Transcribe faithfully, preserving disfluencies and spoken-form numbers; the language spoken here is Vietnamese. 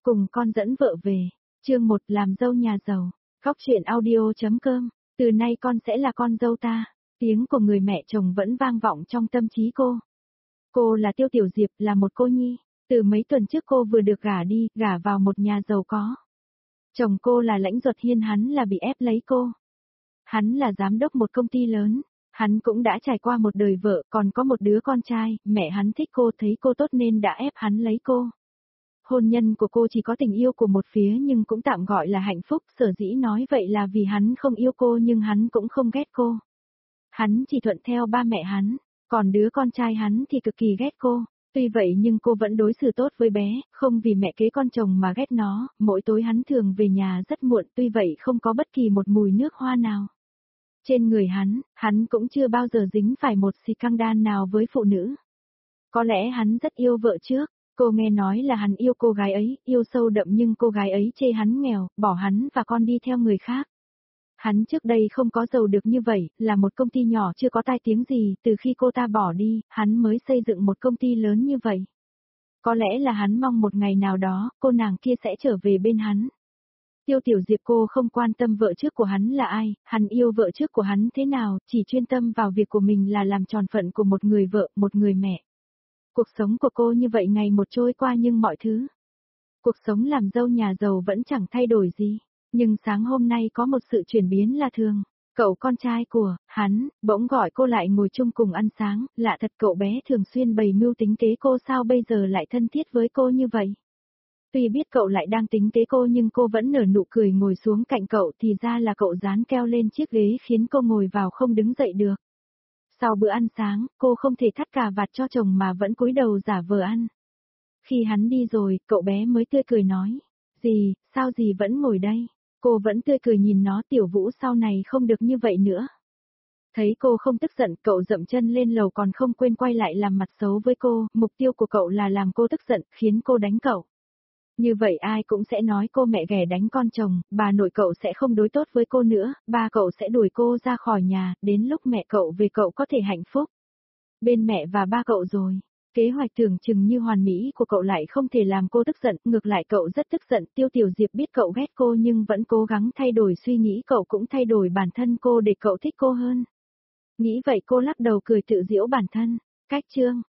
cùng con dẫn vợ về. Chương một làm dâu nhà giàu. Khóc chuyện audio.com. Từ nay con sẽ là con dâu ta. Tiếng của người mẹ chồng vẫn vang vọng trong tâm trí cô. Cô là Tiêu Tiểu Diệp, là một cô nhi. Từ mấy tuần trước cô vừa được gả đi, gả vào một nhà giàu có. Chồng cô là Lãnh Duật Hiên, hắn là bị ép lấy cô. Hắn là giám đốc một công ty lớn. Hắn cũng đã trải qua một đời vợ, còn có một đứa con trai, mẹ hắn thích cô, thấy cô tốt nên đã ép hắn lấy cô. Hôn nhân của cô chỉ có tình yêu của một phía nhưng cũng tạm gọi là hạnh phúc, sở dĩ nói vậy là vì hắn không yêu cô nhưng hắn cũng không ghét cô. Hắn chỉ thuận theo ba mẹ hắn, còn đứa con trai hắn thì cực kỳ ghét cô. Tuy vậy nhưng cô vẫn đối xử tốt với bé, không vì mẹ kế con chồng mà ghét nó, mỗi tối hắn thường về nhà rất muộn, tuy vậy không có bất kỳ một mùi nước hoa nào. Trên người hắn, hắn cũng chưa bao giờ dính phải một xì căng đan nào với phụ nữ. Có lẽ hắn rất yêu vợ trước, cô nghe nói là hắn yêu cô gái ấy, yêu sâu đậm nhưng cô gái ấy chê hắn nghèo, bỏ hắn và con đi theo người khác. Hắn trước đây không có giàu được như vậy, là một công ty nhỏ chưa có tai tiếng gì, từ khi cô ta bỏ đi, hắn mới xây dựng một công ty lớn như vậy. Có lẽ là hắn mong một ngày nào đó, cô nàng kia sẽ trở về bên hắn. Tiêu Tiểu Diệp cô không quan tâm vợ trước của hắn là ai, hắn yêu vợ trước của hắn thế nào, chỉ chuyên tâm vào việc của mình là làm tròn phận của một người vợ, một người mẹ. Cuộc sống của cô như vậy ngày một trôi qua nhưng mọi thứ. Cuộc sống làm dâu nhà giàu vẫn chẳng thay đổi gì, nhưng sáng hôm nay có một sự chuyển biến lạ thường. Cậu con trai của hắn bỗng gọi cô lại ngồi chung cùng ăn sáng, lạ thật, cậu bé thường xuyên bày mưu tính kế cô, sao bây giờ lại thân thiết với cô như vậy? Tuy biết cậu lại đang tính kế cô nhưng cô vẫn nở nụ cười ngồi xuống cạnh cậu, thì ra là cậu dán keo lên chiếc ghế khiến cô ngồi vào không đứng dậy được. Sau bữa ăn sáng, cô không thể thắt cà vạt cho chồng mà vẫn cúi đầu giả vờ ăn. Khi hắn đi rồi, cậu bé mới tươi cười nói, dì, sao dì vẫn ngồi đây? Cô vẫn tươi cười nhìn nó, Tiểu Vũ sau này không được như vậy nữa. Thấy cô không tức giận, cậu dậm chân lên lầu còn không quên quay lại làm mặt xấu với cô, mục tiêu của cậu là làm cô tức giận, khiến cô đánh cậu. Như vậy ai cũng sẽ nói cô mẹ ghẻ đánh con chồng, bà nội cậu sẽ không đối tốt với cô nữa, ba cậu sẽ đuổi cô ra khỏi nhà, đến lúc mẹ cậu về cậu có thể hạnh phúc bên mẹ và ba cậu rồi. Kế hoạch tưởng chừng như hoàn mỹ của cậu lại không thể làm cô tức giận, ngược lại cậu rất tức giận. Tiêu Tiểu Diệp biết cậu ghét cô nhưng vẫn cố gắng thay đổi suy nghĩ, cậu cũng thay đổi bản thân cô để cậu thích cô hơn. Nghĩ vậy cô lắc đầu cười tự giễu bản thân. Cách chương